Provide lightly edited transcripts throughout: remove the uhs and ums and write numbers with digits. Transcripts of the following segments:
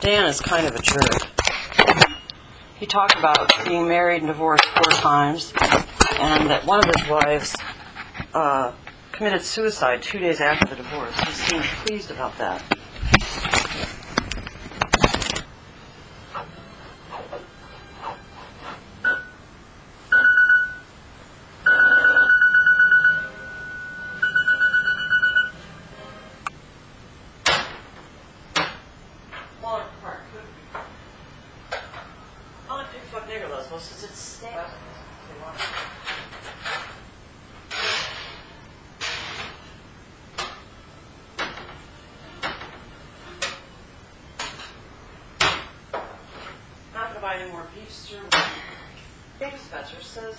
Dan is kind of a jerk. He talked about being married and divorced 4 times, and that one of his wives committed suicide 2 days after the divorce. He seemed pleased about that. Not to buy any more beef stew. David Spencer says.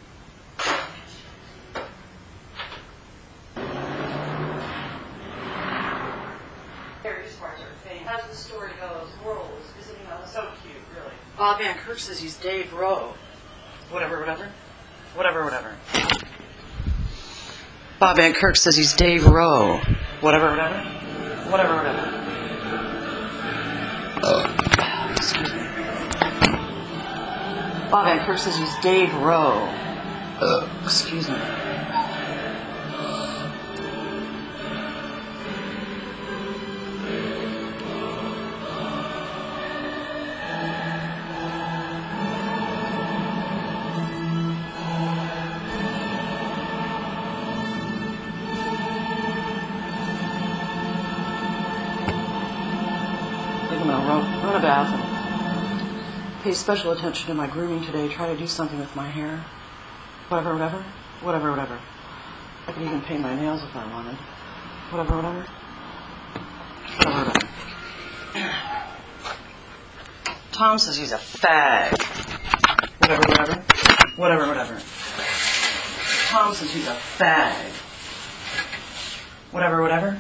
As the story goes, Worrell was visiting us. So cute, really. Bob Van Kirk says he's Dave Rowe. Whatever. Bob Van Kirk says he's Dave Rowe. Whatever. Excuse me. Bob Van Kirk says he's Dave Rowe. Excuse me. Run a bath and pay special attention to my grooming today. Try to do something with my hair. Whatever. I could even paint my nails if I wanted. Whatever. Tom says he's a fag. Whatever. Tom says he's a fag. Whatever.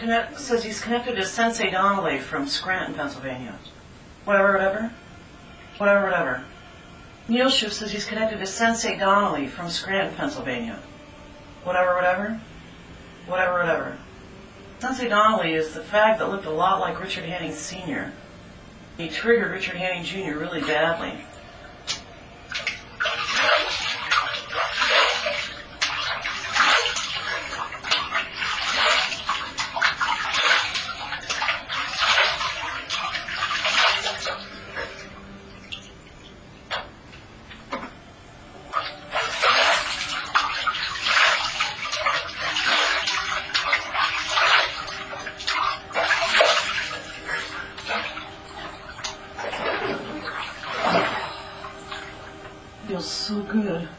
says he's connected to Sensei Donnelly from Scranton, Pennsylvania. Whatever, whatever. Whatever, whatever. Neil Schiff says he's connected to Sensei Donnelly from Scranton, Pennsylvania. Whatever, whatever. Whatever, whatever. Sensei Donnelly is the fag that looked a lot like Richard Hanning Sr. He triggered Richard Hanning Jr. really badly. Feels so good.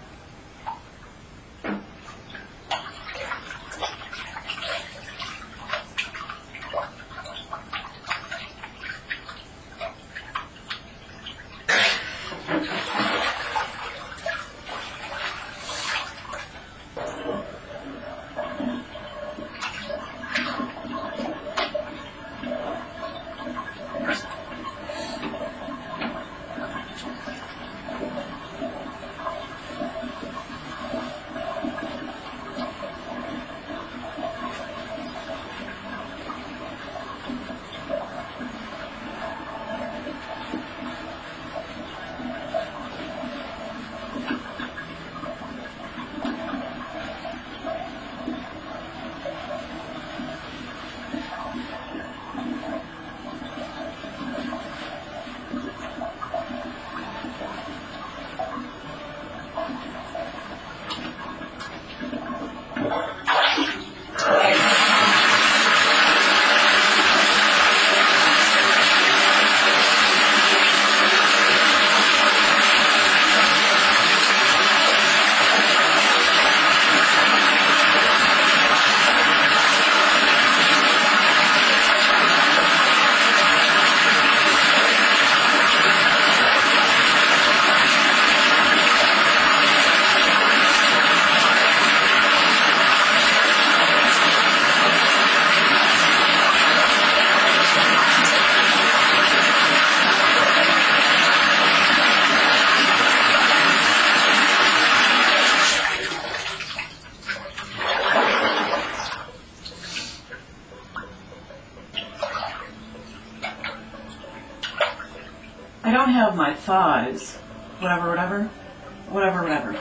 I don't have my thighs. Whatever, whatever. Whatever, whatever.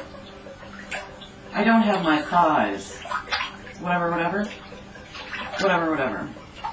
I don't have my thighs. Whatever, whatever. Whatever, whatever.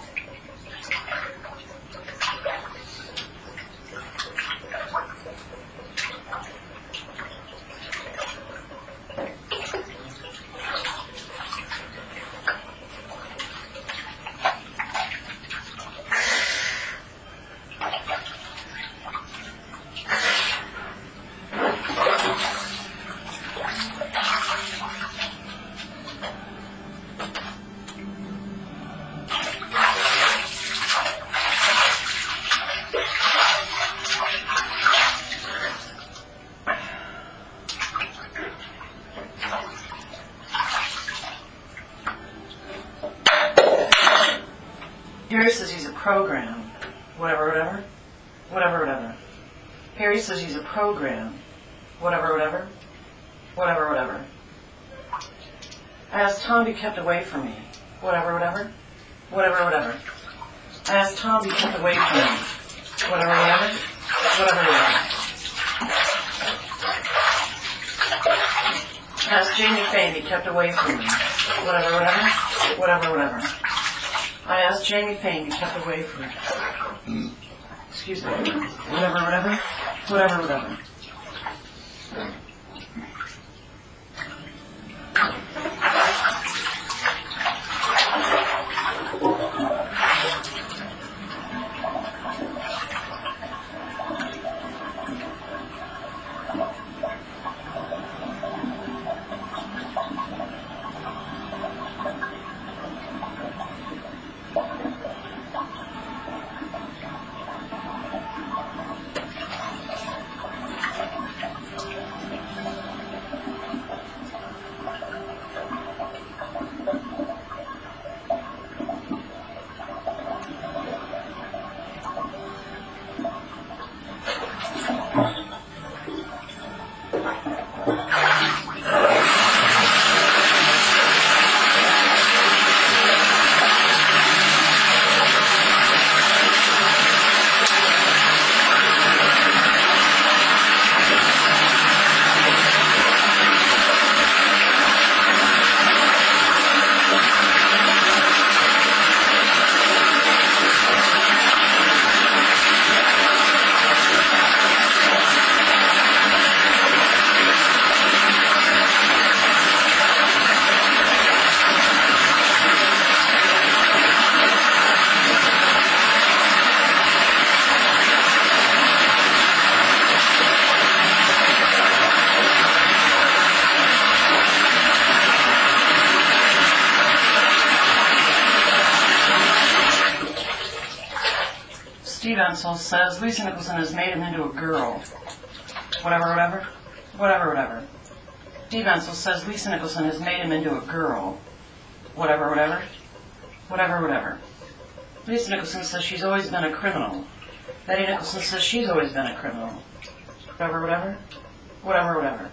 Harry says he's a program. Whatever, whatever. Whatever, whatever. Harry says he's a program. Whatever, whatever. Whatever, whatever. I asked Tom to be kept away from me. Whatever, whatever. Whatever, whatever. I asked Tom to be kept away from me. Whatever, whatever. Whatever, whatever. I asked Jamie Faye to be kept away from me. Whatever, whatever. Whatever, whatever. I asked Jamie Faye to be kept away from me. Excuse me. Whatever, whatever. Whatever, whatever. Steve Ensel says Lisa Nicholson has made him into a girl. Whatever, whatever. Whatever, whatever. Steve Ensel says Lisa Nicholson has made him into a girl. Whatever, whatever. Whatever, whatever. Lisa Nicholson says she's always been a criminal. Betty Nicholson says she's always been a criminal. Whatever, whatever. Whatever, whatever.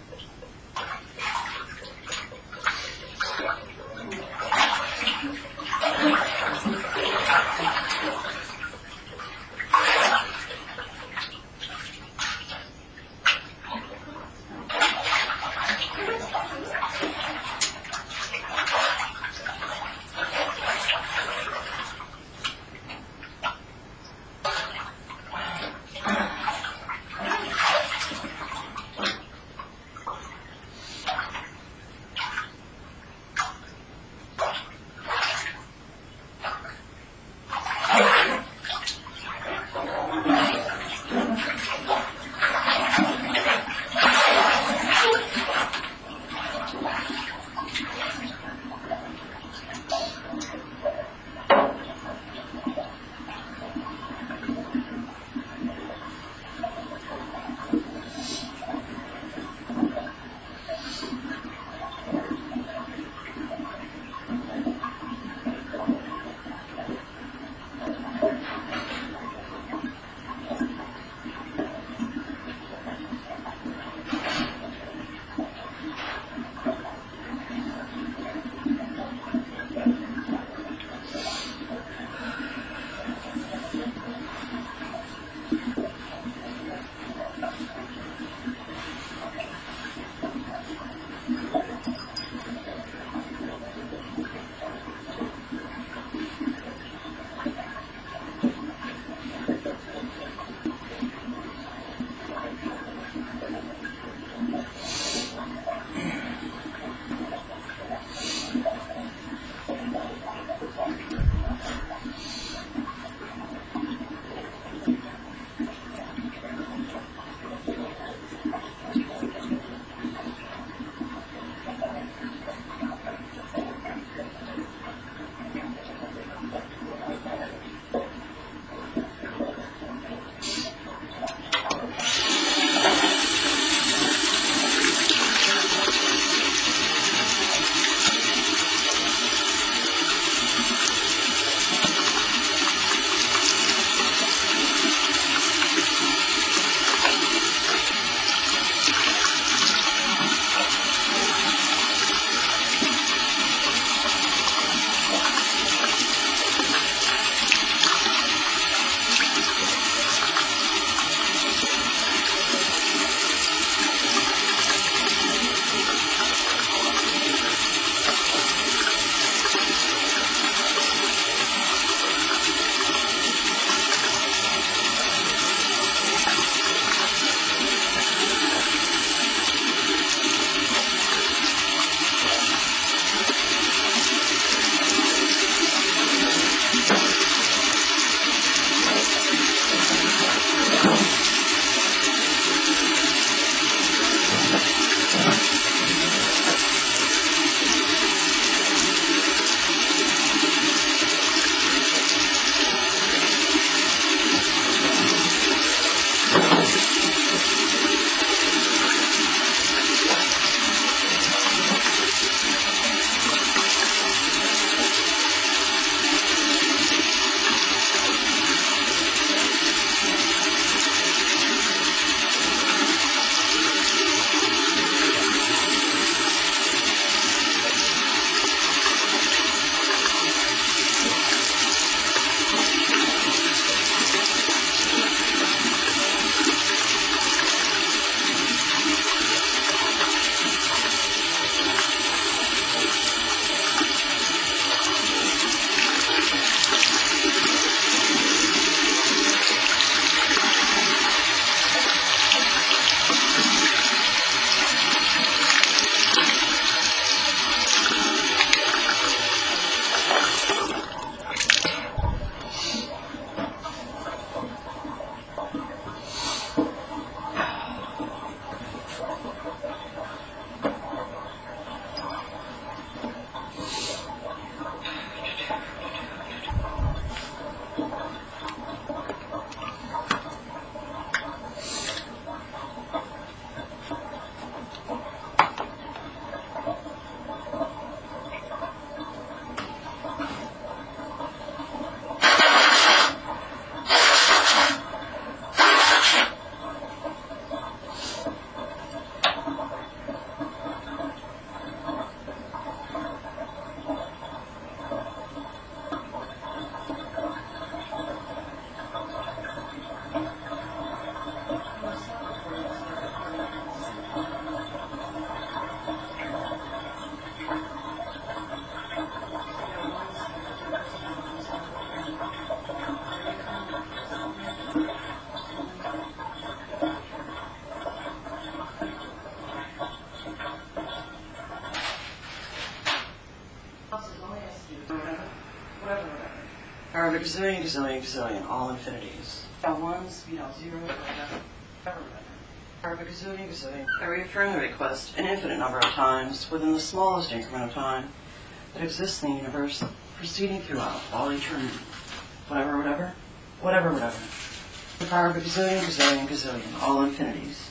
gazillion, gazillion, gazillion, all infinities. L1, speed L0, whatever. Power of a gazillion, gazillion. I reaffirm the request an infinite number of times within the smallest increment of time that exists in the universe, proceeding throughout all eternity. Whatever, whatever. Whatever, whatever. The power of a gazillion, gazillion, gazillion, all infinities.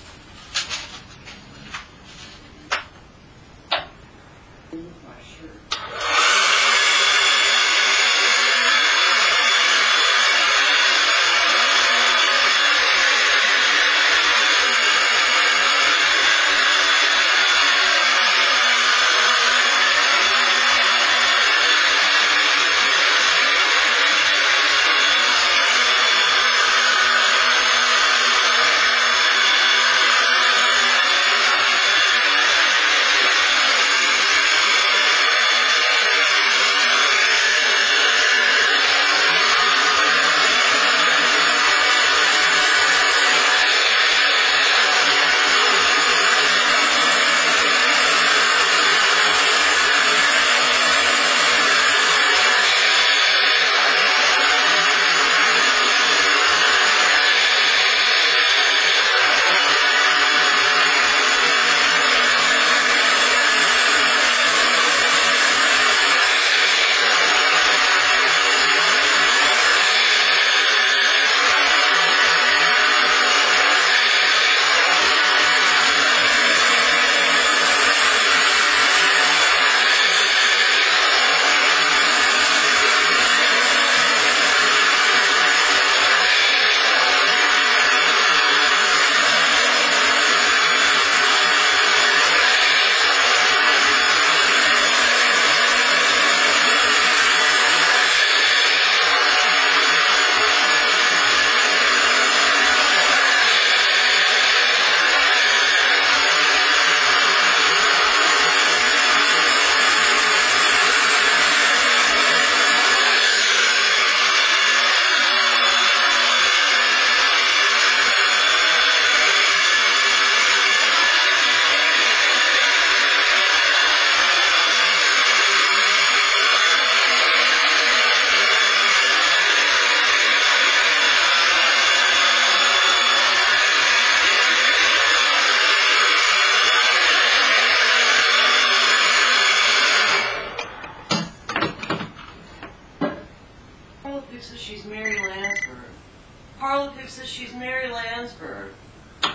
She's Mary Landsberg. Carla Pick says she's Mary Landsberg.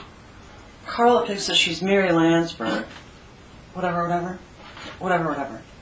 Carla Pick says she's Mary Landsberg. Whatever, whatever. Whatever, whatever.